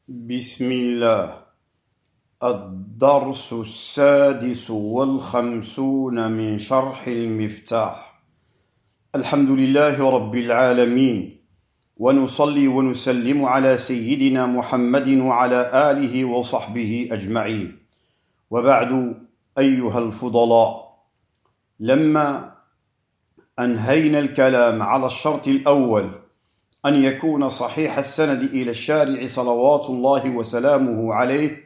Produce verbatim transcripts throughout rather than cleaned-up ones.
بسم الله. الدرس السادس والخمسون من شرح المفتاح. الحمد لله رب العالمين، ونصلي ونسلم على سيدنا محمد وعلى آله وصحبه أجمعين، وبعد. أيها الفضلاء، لما أنهينا الكلام على الشرط الأول أن يكون صحيح السند إلى الشارع صلوات الله وسلامه عليه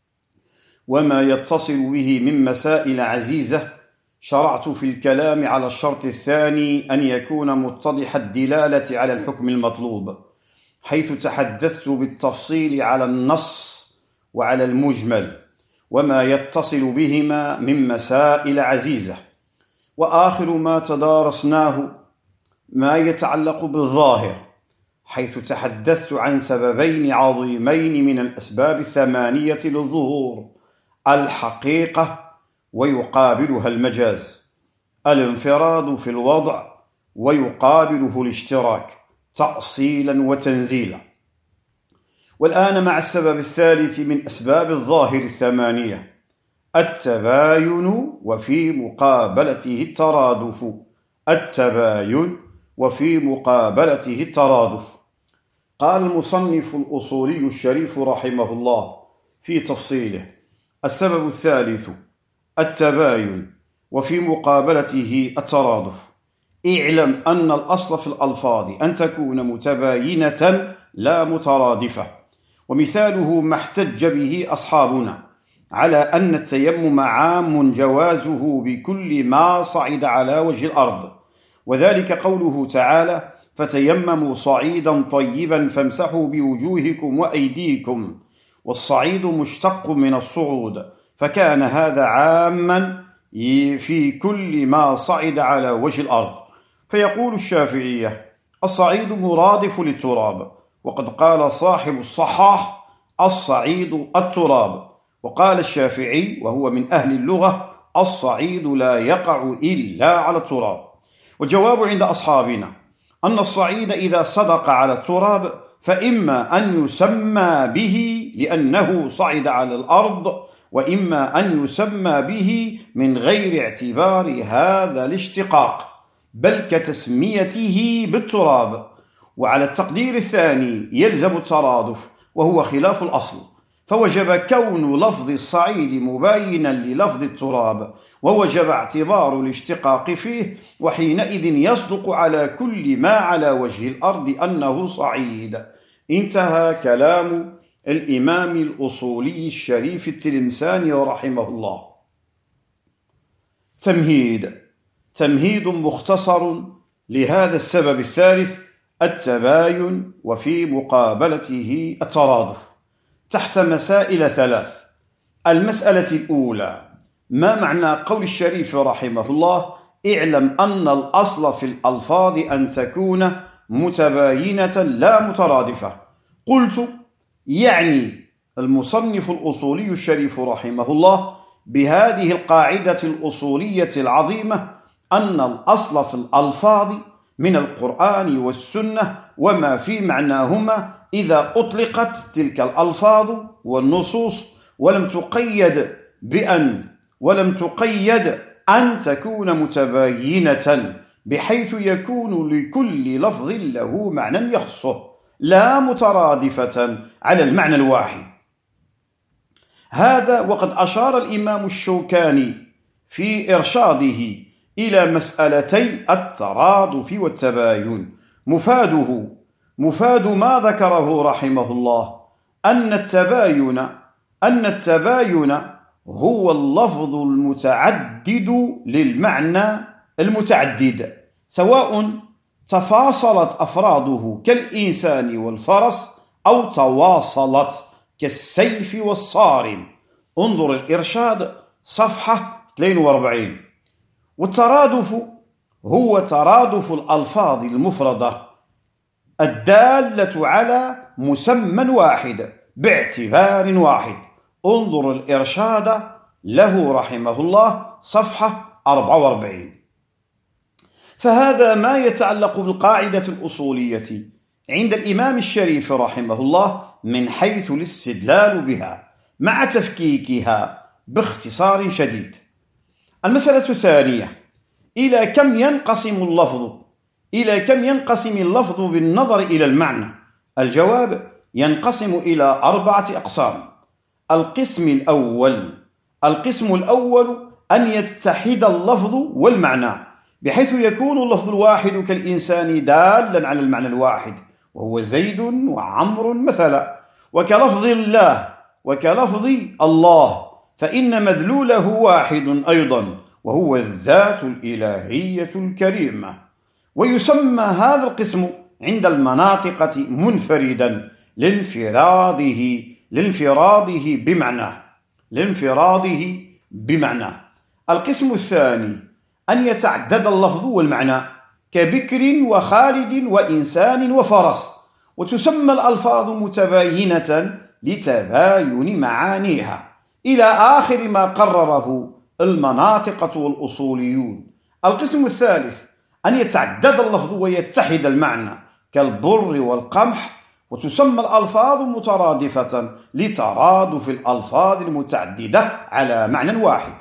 وما يتصل به من مسائل عزيزة، شرعت في الكلام على الشرط الثاني أن يكون متضح الدلالة على الحكم المطلوب، حيث تحدثت بالتفصيل على النص وعلى المجمل وما يتصل بهما من مسائل عزيزة. وآخر ما تدارسناه ما يتعلق بالظاهر، حيث تحدثت عن سببين عظيمين من الأسباب الثمانية للظهور: الحقيقة ويقابلها المجاز، الانفراد في الوضع ويقابله الاشتراك تأصيلا وتنزيلا. والآن مع السبب الثالث من أسباب الظاهر الثمانية: التباين وفي مقابلته الترادف. التباين وفي مقابلته الترادف. قال المصنف الأصولي الشريف رحمه الله في تفصيله: السبب الثالث التباين وفي مقابلته الترادف. اعلم أن الأصل في الألفاظ أن تكون متباينة لا مترادفة، ومثاله ما احتج به أصحابنا على أن التيمم عام جوازه بكل ما صعد على وجه الأرض، وذلك قوله تعالى: فتيمموا صعيدا طيبا فامسحوا بوجوهكم وأيديكم، والصعيد مشتق من الصعود، فكان هذا عاما في كل ما صعد على وجه الأرض. فيقول الشافعية: الصعيد مرادف للتراب، وقد قال صاحب الصحاح: الصعيد التراب. وقال الشافعي وهو من أهل اللغة: الصعيد لا يقع إلا على التراب. والجواب عند أصحابنا أن الصعيد إذا صدق على التراب فإما أن يسمى به لأنه صعد على الأرض، وإما أن يسمى به من غير اعتبار هذا الاشتقاق، بل كتسميته بالتراب. وعلى التقدير الثاني يلزم الترادف، وهو خلاف الأصل، فوجب كون لفظ الصعيد مباينا للفظ التراب، ووجب اعتبار الاشتقاق فيه، وحينئذ يصدق على كل ما على وجه الأرض أنه صعيد. انتهى كلام الإمام الأصولي الشريف التلمساني رحمه الله. تمهيد تمهيد مختصر لهذا السبب الثالث: التباين وفي مقابلته الترادف، تحت مسائل ثلاث. المسألة الأولى: ما معنى قول الشريف رحمه الله: اعلم أن الأصل في الألفاظ أن تكون متباينة لا مترادفة؟ قلت: يعني المصنف الأصولي الشريف رحمه الله بهذه القاعدة الأصولية العظيمة أن الأصل في الألفاظ من القرآن والسنة وما في معناهما إذا أطلقت تلك الألفاظ والنصوص ولم تقيد بأن ولم تقيد أن تكون متباينة، بحيث يكون لكل لفظ له معنى يخصه، لا مترادفة على المعنى الواحد. هذا وقد أشار الإمام الشوكاني في إرشاده إلى مسألتي الترادف والتباين. مفاده مفاد ما ذكره رحمه الله أن التباين أن التباين هو اللفظ المتعدد للمعنى المتعدد، سواء تفاصلت أفراده كالإنسان والفرس أو تواصلت كالسيف والصارم. انظر الإرشاد صفحة اثنين وأربعين. والترادف هو ترادف الألفاظ المفردة الدالة على مسمى واحد باعتبار واحد. انظر الإرشاد له رحمه الله صفحة أربعة وأربعين. فهذا ما يتعلق بالقاعدة الأصولية عند الإمام الشريف رحمه الله من حيث الاستدلال بها مع تفكيكها باختصار شديد. المسألة الثانية: إلى كم ينقسم اللفظ؟ إلى كم ينقسم اللفظ بالنظر إلى المعنى؟ الجواب: ينقسم إلى أربعة أقسام. القسم الأول القسم الأول أن يتحد اللفظ والمعنى، بحيث يكون اللفظ الواحد كالإنسان دالا على المعنى الواحد، وهو زيد وعمر مثلا، وكلفظ الله وكلفظ الله، فإن مدلوله واحد أيضا، وهو الذات الإلهية الكريمة. ويسمى هذا القسم عند المناطقة منفردا لانفراده لانفراده بمعنى لانفراده بمعنى. القسم الثاني أن يتعدد اللفظ والمعنى، كبكر وخالد وإنسان وفرس، وتسمى الألفاظ متباينة لتباين معانيها، إلى آخر ما قرره المناطقة والأصوليون. القسم الثالث أن يتعدد اللفظ ويتحد المعنى، كالبر والقمح، وتسمى الألفاظ مترادفة لترادف الألفاظ المتعددة على معنى واحد.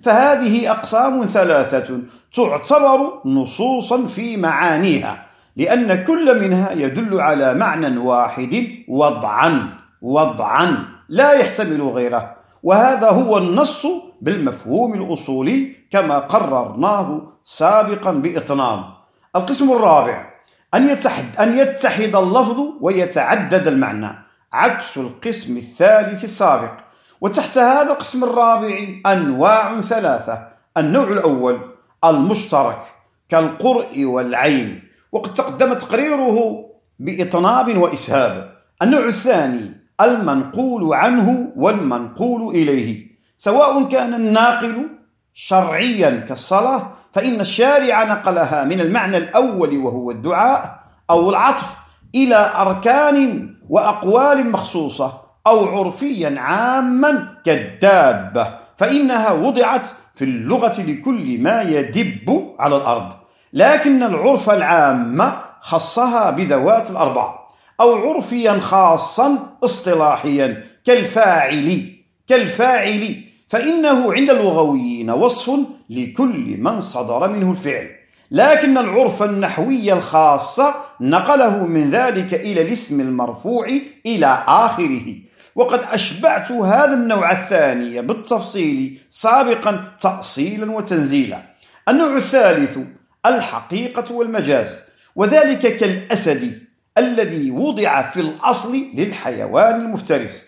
فهذه أقسام ثلاثة تعتبر نصوصا في معانيها، لأن كل منها يدل على معنى واحد وضعا وضعا لا يحتمل غيره، وهذا هو النص بالمفهوم الأصولي كما قررناه سابقا بإطناب. القسم الرابع أن يتحد, أن يتحد اللفظ ويتعدد المعنى، عكس القسم الثالث السابق. وتحت هذا القسم الرابع أنواع ثلاثة. النوع الأول المشترك كالقرء والعين، وقد تقدم تقريره بإطناب وإسهاب. النوع الثاني المنقول عنه والمنقول إليه، سواء كان الناقل شرعيا كالصلاة، فإن الشارع نقلها من المعنى الأول وهو الدعاء، أو العطف إلى أركان وأقوال مخصوصة، أو عرفيا عاما كالدابة، فإنها وضعت في اللغة لكل ما يدب على الأرض، لكن العرف العام خصها بذوات الأربع، أو عرفيا خاصا اصطلاحيا كالفاعل كالفاعل فإنه عند اللغويين وصف لكل من صدر منه الفعل، لكن العرف النحوي الخاص نقله من ذلك إلى الاسم المرفوع إلى آخره. وقد أشبعت هذا النوع الثاني بالتفصيل سابقا تأصيلا وتنزيلا. النوع الثالث الحقيقة والمجاز، وذلك كالأسد الذي وضع في الأصل للحيوان المفترس،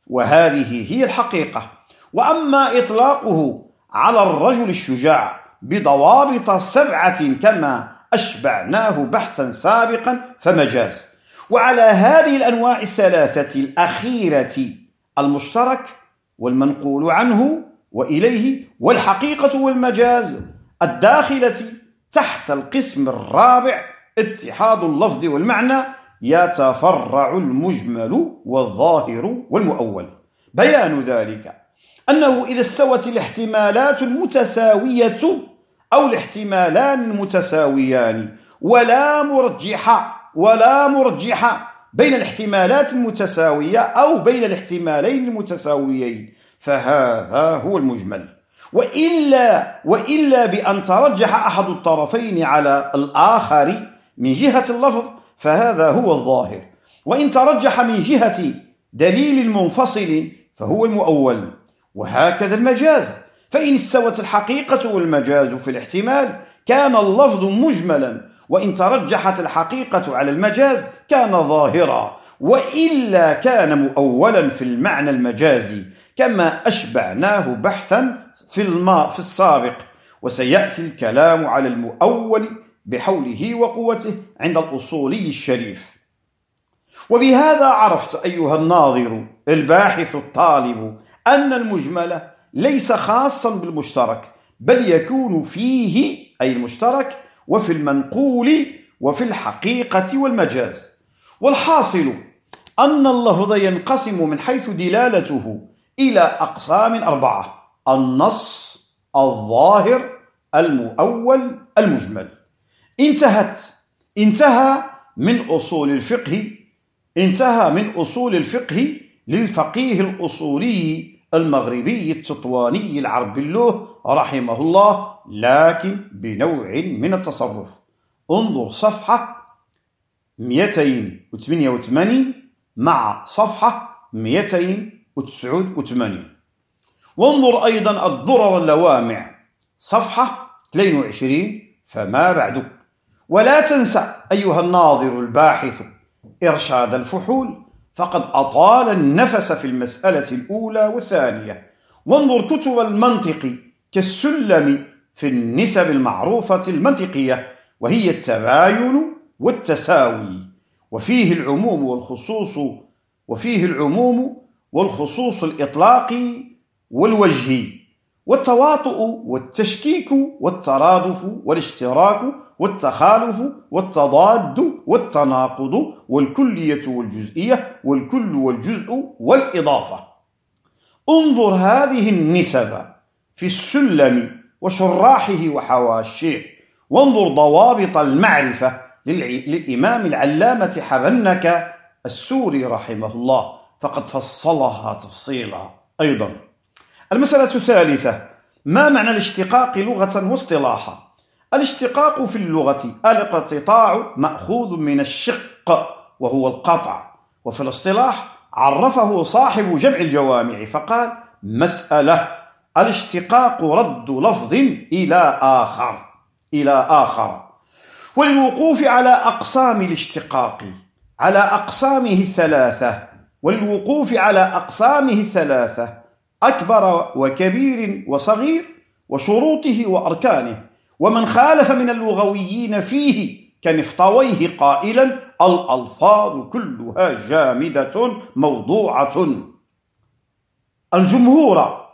وهذه هي الحقيقة. وأما إطلاقه على الرجل الشجاع بضوابط سبعة كما أشبعناه بحثا سابقا فمجاز. وعلى هذه الأنواع الثلاثة الأخيرة المشترك والمنقول عنه وإليه والحقيقة والمجاز الداخلة تحت القسم الرابع اتحاد اللفظ والمعنى، يتفرع المجمل والظاهر والمؤول. بيان ذلك أنه إذا استوت الاحتمالات المتساوية أو الاحتمالان المتساويان ولا مرجح ولا مرجح بين الاحتمالات المتساوية أو بين الاحتمالين المتساويين، فهذا هو المجمل. وإلا, وإلا بأن ترجح أحد الطرفين على الآخر من جهة اللفظ فهذا هو الظاهر، وإن ترجح من جهة دليل منفصل فهو المؤول. وهكذا المجاز، فإن استوت الحقيقة والمجاز في الاحتمال كان اللفظ مجملا، وإن ترجحت الحقيقة على المجاز كان ظاهرا، وإلا كان مؤولا في المعنى المجازي كما أشبعناه بحثا في الماء في السابق. وسيأتي الكلام على المؤول بحوله وقوته عند الأصولي الشريف. وبهذا عرفت أيها الناظر الباحث الطالب أن المجمل ليس خاصا بالمشترك، بل يكون فيه أي المشترك وفي المنقول وفي الحقيقة والمجاز. والحاصل أن اللفظ ينقسم من حيث دلالته إلى أقسام أربعة: النص، الظاهر، المؤول، المجمل. انتهت انتهى من أصول الفقه انتهى من أصول الفقه للفقيه الأصولي المغربي التطواني العربي له رحمه الله، لكن بنوع من التصرف. انظر صفحة مئتين وثمانية وثمانين مع صفحة مئتين وتسعة وثمانين. وانظر أيضا الضرر اللوامع صفحة اثنين وعشرين فما بعد. ولا تنسى أيها الناظر الباحث إرشاد الفحول، فقد أطال النفس في المسألة الأولى والثانية. وانظر كتب المنطق كالسلم في النسب المعروفة المنطقية، وهي التباين والتساوي، وفيه العموم والخصوص وفيه العموم والخصوص الإطلاقي والوجهي، والتواطؤ والتشكيك والترادف والاشتراك والتخالف والتضاد والتناقض والكلية والجزئية والكل والجزء والإضافة. انظر هذه النسب في السلم وشراحه وحواشيه، وانظر ضوابط المعرفة للإمام العلامة حبنك السوري رحمه الله، فقد فصلها تفصيلا. أيضا المسألة الثالثة: ما معنى الاشتقاق لغة واصطلاحا؟ الاشتقاق في اللغة الاقتطاع مأخوذ من الشق وهو القطع، وفي الاصطلاح عرفه صاحب جمع الجوامع فقال: مسألة الاشتقاق رد لفظ إلى آخر إلى آخر. وللوقوف على أقسام الاشتقاق على أقسامه الثلاثة وللوقوف على أقسامه الثلاثة أكبر وكبير وصغير، وشروطه وأركانه، ومن خالف من اللغويين فيه كنفطويه قائلا: الألفاظ كلها جامدة موضوعة. الجمهور.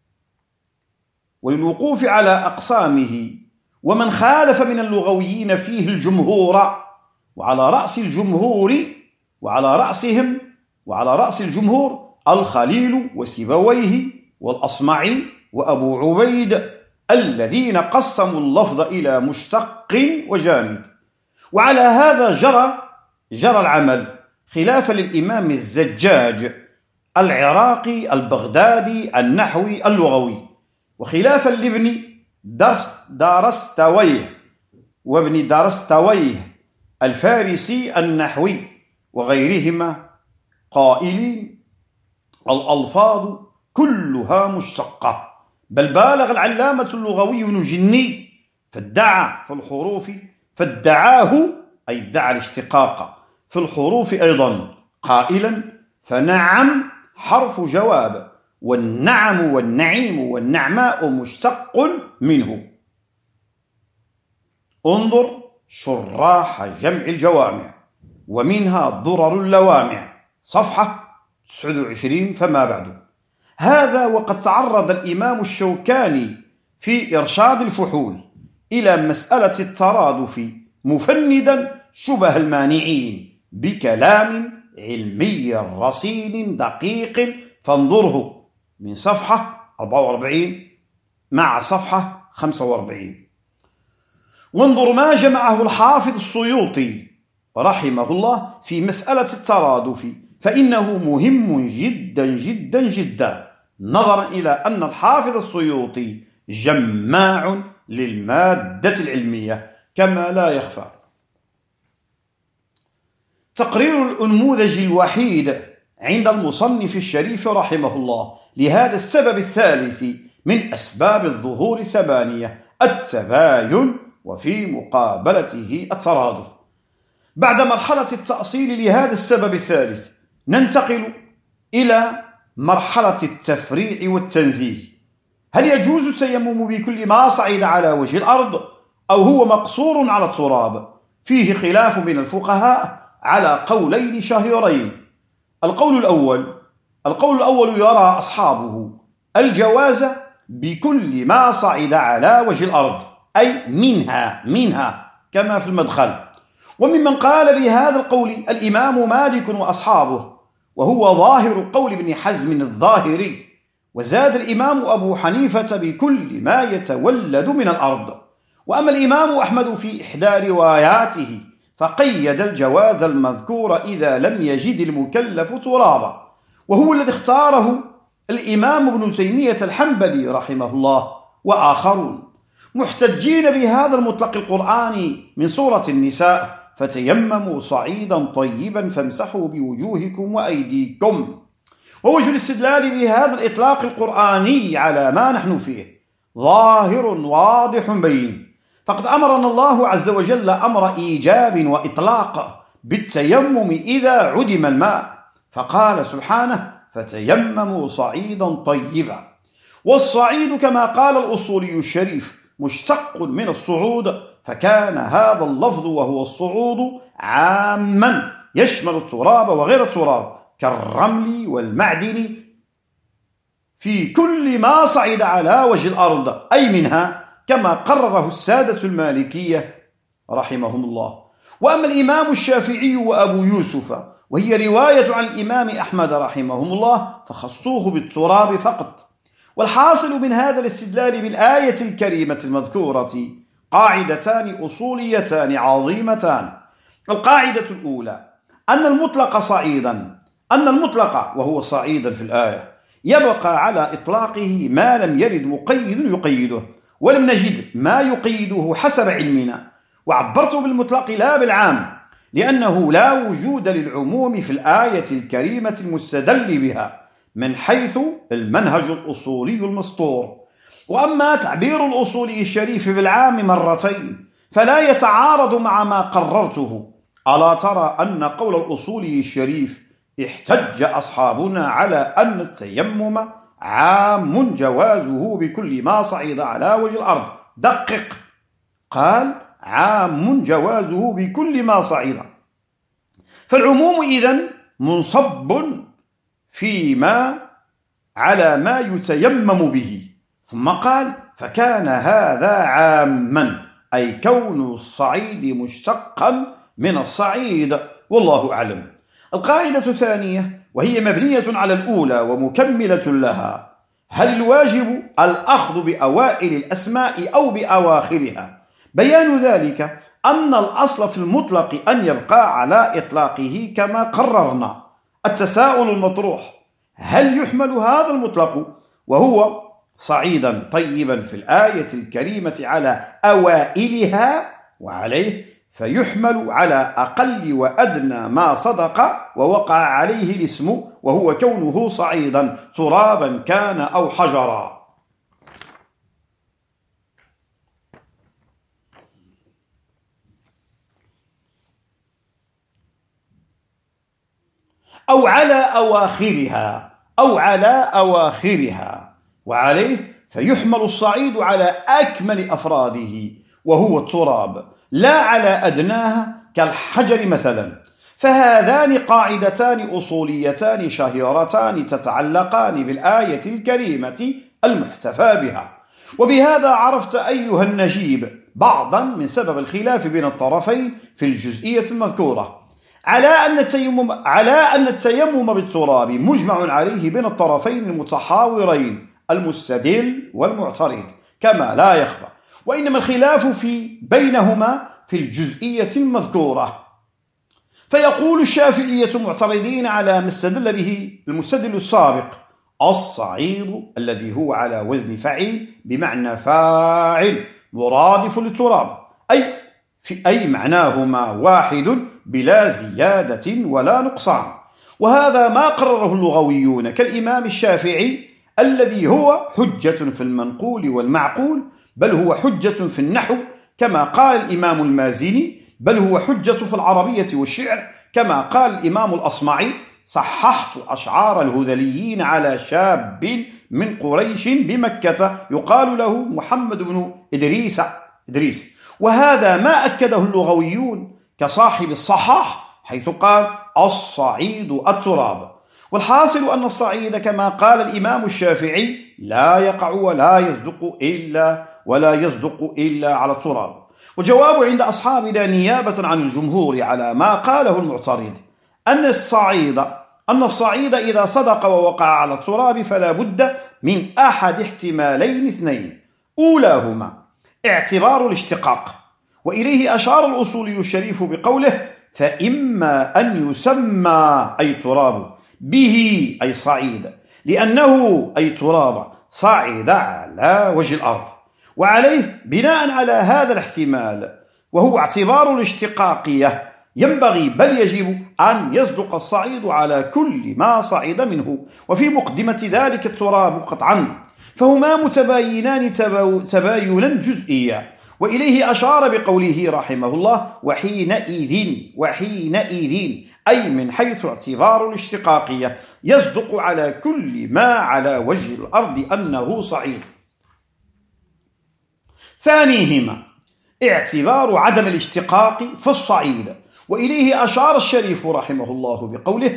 وللوقوف على أقسامه ومن خالف من اللغويين فيه الجمهور، وعلى رأس الجمهور وعلى رأسهم وعلى رأس الجمهور الخليل وسيبويه والأصمعي وأبو عبيد، الذين قسموا اللفظ إلى مشتق وجامد. وعلى هذا جرى جرى العمل، خلافا للإمام الزجاج العراقي البغدادي النحوي اللغوي، وخلافا لابن دارستويه وابن دارستويه الفارسي النحوي وغيرهما، قائلين: الألفاظ كلها مشتقة. بل بالغ العلامة اللغوي ابن جني فادعى في الحروف فادعاه أي ادعى الاشتقاق في الحروف أيضا، قائلا: فنعم حرف جواب، والنعم والنعيم والنعماء مشتق منه. انظر شراح جمع الجوامع ومنها ضرر اللوامع صفحة تسعة وعشرين فما بعد. هذا وقد تعرض الإمام الشوكاني في إرشاد الفحول إلى مسألة الترادف مفندا شبه المانعين بكلام علمي رصين دقيق، فانظره من صفحة أربعة وأربعين مع صفحة خمسة وأربعين. وانظر ما جمعه الحافظ السيوطي رحمه الله في مسألة الترادف، فإنه مهم جدا جدا جدا، نظرا إلى أن الحافظ السيوطي جماع للمادة العلمية كما لا يخفى. تقرير الأنموذج الوحيد عند المصنف الشريف رحمه الله لهذا السبب الثالث من أسباب الظهور الثمانية: التباين، وفي مقابلته الترادف. بعد مرحلة التأصيل لهذا السبب الثالث ننتقل إلى مرحلة التفريع والتنزيه. هل يجوز التيمم بكل ما صعد على وجه الأرض، أو هو مقصور على التراب؟ فيه خلاف بين الفقهاء على قولين شهيرين. القول الأول القول الأول يرى أصحابه الجواز بكل ما صعد على وجه الأرض، أي منها منها كما في المدخل. وممن قال بهذا القول الإمام مالك وأصحابه، وهو ظاهر قول ابن حزم الظاهري. وزاد الإمام أبو حنيفة بكل ما يتولد من الأرض. وأما الإمام أحمد في إحدى رواياته فقيد الجواز المذكور إذا لم يجد المكلف ترابا، وهو الذي اختاره الإمام ابن تيمية الحنبلي رحمه الله وآخرون، محتجين بهذا المطلق القرآني من سورة النساء: فتيمموا صعيدا طيبا فامسحوا بوجوهكم وأيديكم. ووجه الاستدلال بهذا الإطلاق القرآني على ما نحن فيه ظاهر واضح بين، فقد أمرنا الله عز وجل أمر إيجاب وإطلاق بالتيمم إذا عدم الماء، فقال سبحانه: فتيمموا صعيدا طيبا. والصعيد كما قال الأصولي الشريف مشتق من الصعود، فكان هذا اللفظ وهو الصعود عاما يشمل التراب وغير التراب كالرمل والمعدن في كل ما صعد على وجه الأرض، أي منها، كما قرره السادة المالكية رحمهم الله. وأما الإمام الشافعي وأبو يوسف وهي رواية عن الإمام أحمد رحمهم الله فخصوه بالتراب فقط. والحاصل من هذا الاستدلال بالآية الكريمة المذكورة قاعدتان أصوليتان عظيمتان. القاعدة الأولى أن المطلق صعيدا أن المطلق وهو صعيدا في الآية يبقى على إطلاقه ما لم يرد مقيد يقيده، ولم نجد ما يقيده حسب علمنا، وعبرت بالمطلق لا بالعام، لأنه لا وجود للعموم في الآية الكريمة المستدل بها من حيث المنهج الأصولي المسطور. وأما تعبير الأصولي الشريف بالعام مرتين فلا يتعارض مع ما قررته. ألا ترى أن قول الأصولي الشريف احتج أصحابنا على أن التيمم عام جوازه بكل ما صعد على وجه الأرض؟ دقق، قال عام جوازه بكل ما صعد، فالعموم إذن منصب فيما على ما يتيمم به. ثم قال: فكان هذا عاما، أي كون الصعيد مشتقا من الصعيد، والله أعلم. القاعدة الثانية وهي مبنية على الأولى ومكملة لها: هل الواجب الأخذ بأوائل الأسماء أو بأواخرها؟ بيان ذلك أن الأصل في المطلق أن يبقى على إطلاقه كما قررنا. التساؤل المطروح: هل يحمل هذا المطلق وهو صعيدا طيبا في الآية الكريمة على أوائلها؟ وعليه فيحمل على أقل وأدنى ما صدق ووقع عليه الاسم، وهو كونه صعيدا ترابا كان أو حجرا. أو على أواخرها أو على أواخرها وعليه فيحمل الصعيد على أكمل أفراده وهو التراب، لا على أدناها كالحجر مثلا. فهذان قاعدتان أصوليتان شهيرتان تتعلقان بالآية الكريمة المحتفى بها. وبهذا عرفت أيها النجيب بعضا من سبب الخلاف بين الطرفين في الجزئية المذكورة، على أن التيمم على أن التيمم بالتراب مجمع عليه بين الطرفين المتحاورين المستدل والمعترض كما لا يخفى، وإنما الخلاف في بينهما في الجزئية المذكورة. فيقول الشافعية معترضين على ما استدل به المستدل السابق: الصعيد الذي هو على وزن فعيل بمعنى فاعل مرادف للتراب، أي في أي معناهما واحد بلا زيادة ولا نقصان. وهذا ما قرره اللغويون كالإمام الشافعي الذي هو حجة في المنقول والمعقول، بل هو حجة في النحو كما قال الإمام المازني، بل هو حجة في العربية والشعر كما قال الإمام الأصمعي: صححت أشعار الهذليين على شاب من قريش بمكة يقال له محمد بن إدريس إدريس وهذا ما أكده اللغويون كصاحب الصحاح حيث قال: الصعيد التراب. والحاصل أن الصعيد كما قال الإمام الشافعي لا يقع ولا يصدق إلا ولا يصدق إلا على التراب. وجواب عند أصحابنا نيابة عن الجمهور على ما قاله المعترض أن الصعيد أن الصعيد إذا صدق ووقع على التراب فلا بد من أحد احتمالين اثنين: أولاهما اعتبار الاشتقاق، وإليه أشار الأصولي الشريف بقوله: فإما أن يسمى أي تراب به أي صعيد، لأنه أي تراب صعد على وجه الأرض. وعليه بناء على هذا الاحتمال، وهو اعتبار الاشتقاقية، ينبغي بل يجب أن يصدق الصعيد على كل ما صعد منه، وفي مقدمة ذلك التراب قطعا، فهما متباينان تباينا جزئيا. وإليه أشار بقوله رحمه الله: وحينئذ وحينئذ أي من حيث اعتبار الاشتقاقية يصدق على كل ما على وجه الأرض أنه صعيد. ثانيهما اعتبار عدم الاشتقاق في الصعيد، وإليه أشار الشريف رحمه الله بقوله: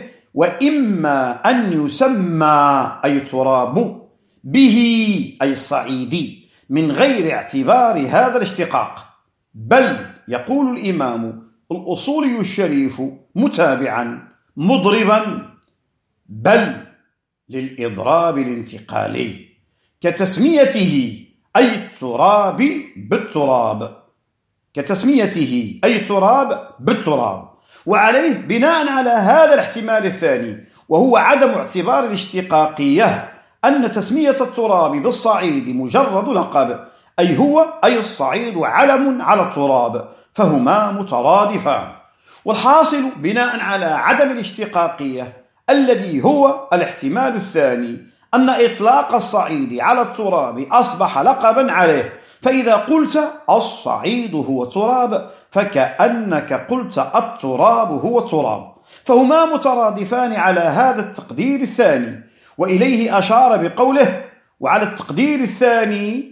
وإما أن يسمى أي تراب به أي الصعيد من غير اعتبار هذا الاشتقاق، بل يقول الإمام الأصولي الشريف متابعا مضربا بل للإضراب الانتقالي كتسميته أي التراب بالتراب كتسميته أي تراب بالتراب. وعليه بناء على هذا الاحتمال الثاني، وهو عدم اعتبار الاشتقاقية، أن تسمية التراب بالصعيد مجرد لقب، أي هو أي الصعيد علم على التراب، فهما مترادفان. والحاصل بناء على عدم الاشتقاقية الذي هو الاحتمال الثاني أن إطلاق الصعيد على التراب أصبح لقبا عليه، فإذا قلت الصعيد هو تراب فكأنك قلت التراب هو تراب، فهما مترادفان على هذا التقدير الثاني. وإليه أشار بقوله: وعلى التقدير الثاني،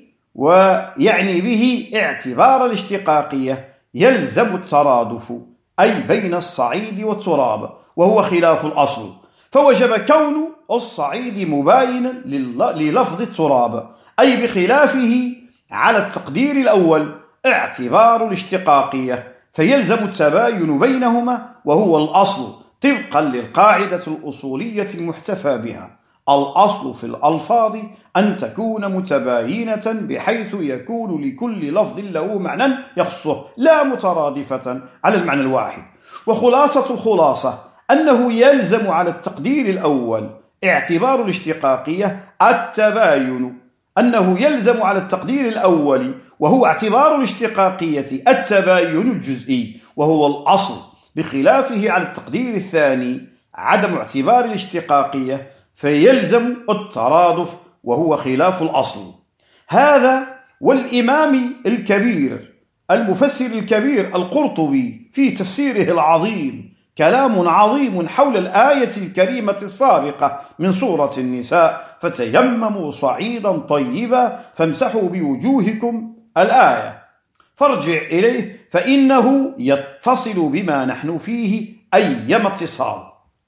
ويعني به اعتبار الاشتقاقية، يلزم الترادف أي بين الصعيد والتراب، وهو خلاف الأصل، فوجب كون الصعيد مباينا للفظ التراب، أي بخلافه على التقدير الأول اعتبار الاشتقاقية، فيلزم التباين بينهما، وهو الأصل طبقا للقاعدة الأصولية المحتفى بها: الأصل في الألفاظ أن تكون متباينة بحيث يكون لكل لفظ له معنى يخصه، لا مترادفة على المعنى الواحد. وخلاصة الخلاصة أنه يلزم على التقدير الأول اعتبار الاشتقاقية التباين، أنه يلزم على التقدير الأول وهو اعتبار الاشتقاقية التباين الجزئي، وهو الأصل، بخلافه على التقدير الثاني عدم اعتبار الاشتقاقية، فيلزم الترادف وهو خلاف الأصل. هذا والإمام الكبير المفسر الكبير القرطبي في تفسيره العظيم كلام عظيم حول الآية الكريمة السابقة من سورة النساء: فتيمموا صعيدا طيبا فامسحوا بوجوهكم الآية، فارجع إليه فإنه يتصل بما نحن فيه أيما اتصال،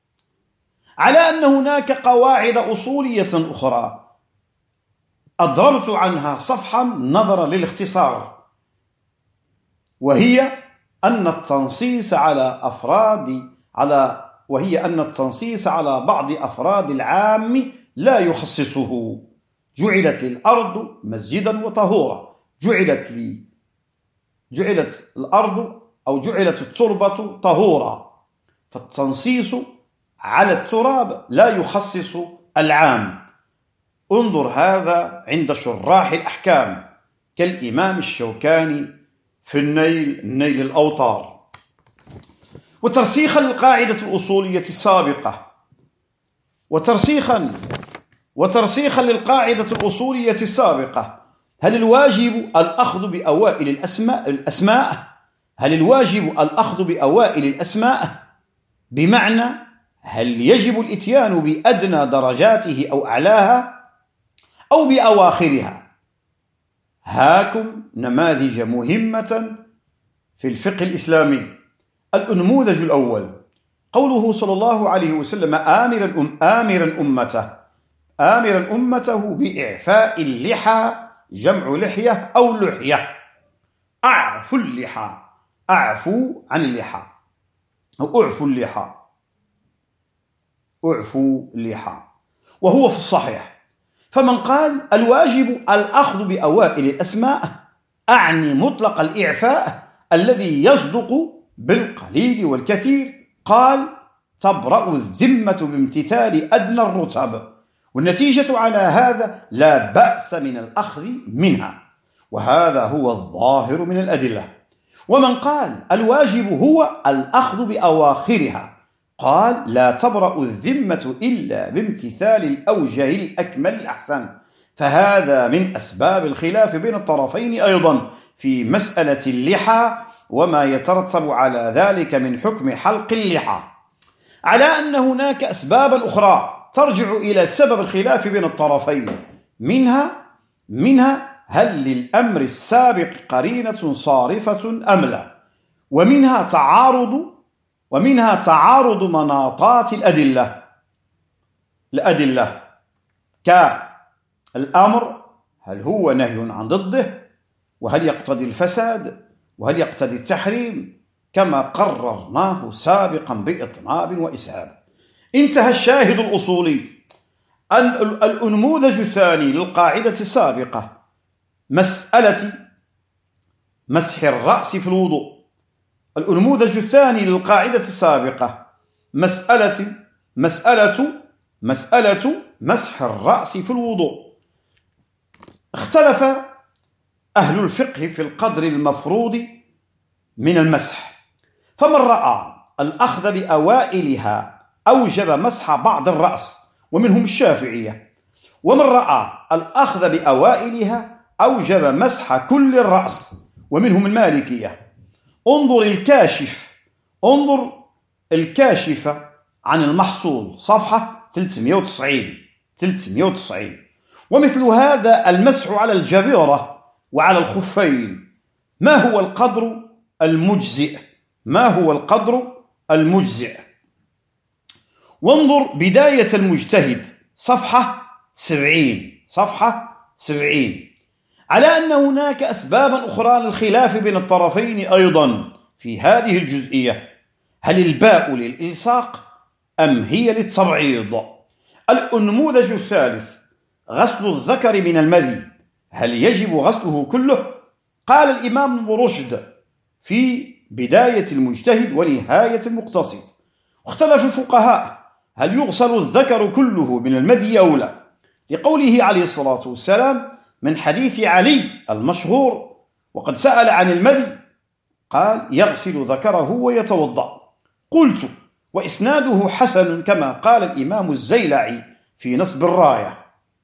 على أن هناك قواعد أصولية أخرى أضربت عنها صفحا نظرا للاختصار، وهي أن التنصيص على أفراد على وهي أن التنصيص على بعض أفراد العام لا يخصصه. جعلت الأرض مسجدا وطهورا، جعلت لي جعلت الأرض أو جعلت التربة طهورا، فالتنصيص على التراب لا يخصص العام. انظر هذا عند شراح الأحكام كالإمام الشوكاني في النيل النيل الأوطار. وترسيخا للقاعدة الأصولية السابقة وترسيخا وترسيخا للقاعدة الأصولية السابقة هل الواجب الأخذ بأوائل الأسماء الأسماء هل الواجب الأخذ بأوائل الأسماء بمعنى هل يجب الإتيان بأدنى درجاته أو أعلاها أو بأواخرها؟ هاكم نماذج مهمة في الفقه الإسلامي. النموذج الأول قوله صلى الله عليه وسلم آمرا, أم آمرا أمته آمرا أمته بإعفاء اللحى، جمع لحية أو لحية، أعفوا اللحى، أعفوا عن اللحى أو أعفوا اللحى أعفوا اللحى وهو في الصحيح. فمن قال الواجب الأخذ بأوائل الأسماء أعني مطلق الإعفاء الذي يصدق بالقليل والكثير قال تبرأ الذمة بامتثال أدنى الرتب، والنتيجة على هذا لا بأس من الأخذ منها، وهذا هو الظاهر من الأدلة. ومن قال الواجب هو الأخذ بأواخرها قال لا تبرأ الذمة إلا بامتثال الأوجه الأكمل الأحسن، فهذا من أسباب الخلاف بين الطرفين أيضا في مسألة اللحى وما يترتب على ذلك من حكم حلق اللحى، على أن هناك أسبابا أخرى ترجع إلى سبب الخلاف بين الطرفين، منها منها هل للأمر السابق قرينة صارفة أم لا، ومنها تعارض ومنها تعارض مناطات الأدلة الأدلة كالأمر هل هو نهي عن ضده، وهل يقتضي الفساد، وهل يقتضي التحريم، كما قررناه سابقا بإطناب وإسهاب. انتهى الشاهد الأصولي. الأنموذج الثاني للقاعدة السابقة مسألة مسح الرأس في الوضوء. الأنموذج الثاني للقاعدة السابقة مسألة مسألة مسألة مسح الرأس في الوضوء. اختلف أهل الفقه في القدر المفروض من المسح، فمن رأى الأخذ بأوائلها أوجب مسح بعض الرأس ومنهم الشافعية، ومن رأى الأخذ بأوائلها أوجب مسح كل الرأس ومنهم المالكية. انظر الكاشف انظر الكاشفة عن المحصول صفحة ثلاثمائة وتسعين. ومثل هذا المسح على الجبيرة وعلى الخفين. ما هو القدر المجزئ؟ ما هو القدر المجزئ؟ وانظر بداية المجتهد صفحة سبعين صفحة سبعين على أن هناك أسبابا أخرى للخلاف بين الطرفين أيضا في هذه الجزئية. هل الباء للإلصاق أم هي للتبعيض؟ الأنموذج الثالث غسل الذكر من المذي، هل يجب غسله كله؟ قال الإمام ابن رشد في بداية المجتهد ونهاية المقتصد. واختلف الفقهاء هل يغسل الذكر كله من المذي أو لا، لقوله عليه الصلاة والسلام من حديث علي المشهور وقد سأل عن المذي قال يغسل ذكره ويتوضأ. قلت وإسناده حسن كما قال الإمام الزيلعي في نصب الراية.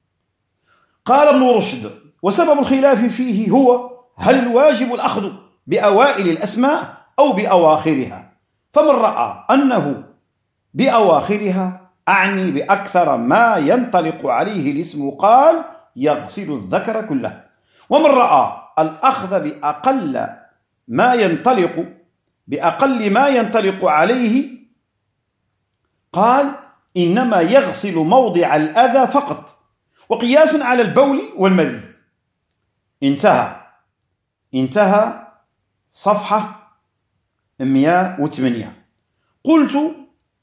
قال ابن رشد وسبب الخلاف فيه هو هل الواجب الأخذ بأوائل الأسماء أو بأواخرها، فمن رأى أنه بأواخرها أعني بأكثر ما ينطلق عليه الاسم قال يغسل الذكر كله، ومن رأى الأخذ بأقل ما ينطلق بأقل ما ينطلق عليه قال إنما يغسل موضع الأذى فقط، وقياسا على البول والمذي. انتهى انتهى صفحة مئة وثمانية. قلت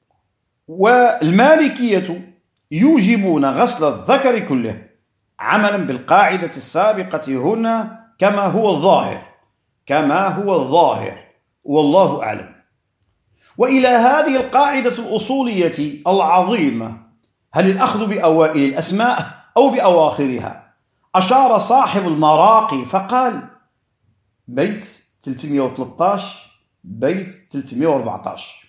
والمالكية يوجبون غسل الذكر كله عملا بالقاعدة السابقة هنا كما هو الظاهر كما هو الظاهر والله أعلم. وإلى هذه القاعدة الأصولية العظيمة هل الأخذ بأوائل الأسماء أو بأواخرها أشار صاحب المراقي فقال بيت ثلاثمائة وثلاثة عشر بيت ثلاثمائة وأربعة عشر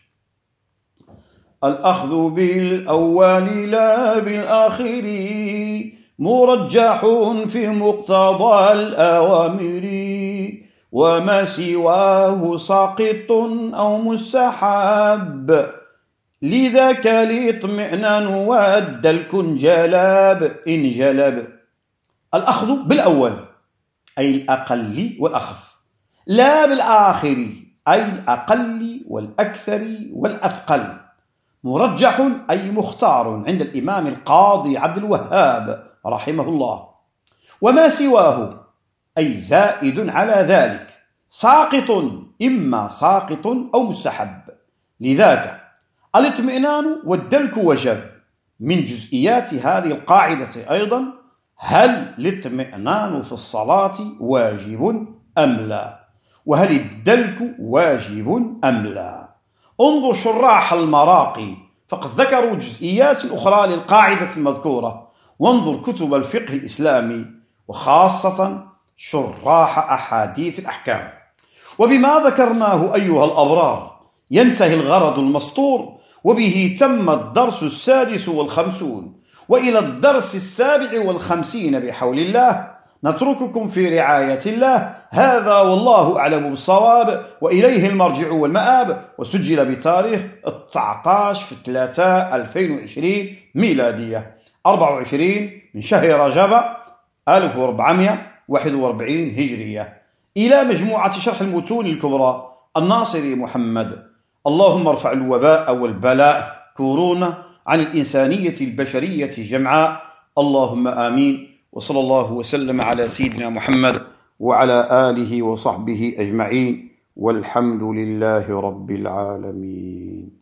الأخذ بالأول لا بالآخر مرجح في مقتضى الأوامر وما سواه ساقط أو مستحب لذاك الاطمئنان والدلك جلب إن جلب. الأخذ بالأول أي الأقل والأخف، لا بالآخر أي الأقل والأكثر والأثقل. مرجح أي مختار عند الإمام القاضي عبد الوهاب رحمه الله. وما سواه أي زائد على ذلك. ساقط إما ساقط أو مستحب. لذاك الاطمئنان والدلك وجب. من جزئيات هذه القاعدة أيضا هل الاطمئنان في الصلاة واجب أم لا؟ وهل الدلك واجب أم لا؟ انظر شراح المراقي فقد ذكروا جزئيات أخرى للقاعدة المذكورة، وانظر كتب الفقه الإسلامي وخاصة شراح أحاديث الأحكام. وبما ذكرناه أيها الأبرار ينتهي الغرض المسطور، وبه تم الدرس السادس والخمسون، وإلى الدرس السابع والخمسين بحول الله نترككم في رعاية الله. هذا والله أعلم بالصواب، وإليه المرجع والمآب. وسجل بتاريخ تسعة عشر في ثلاثة ألفين وعشرين ميلادية، أربعة وعشرين من شهر رجب ألف وأربعمائة وواحد وأربعين هجرية. إلى مجموعة شرح المتون الكبرى الناصري محمد. اللهم ارفع الوباء والبلاء كورونا عن الإنسانية البشرية جمعاء، اللهم آمين. وصلى الله وسلم على سيدنا محمد وعلى آله وصحبه أجمعين، والحمد لله رب العالمين.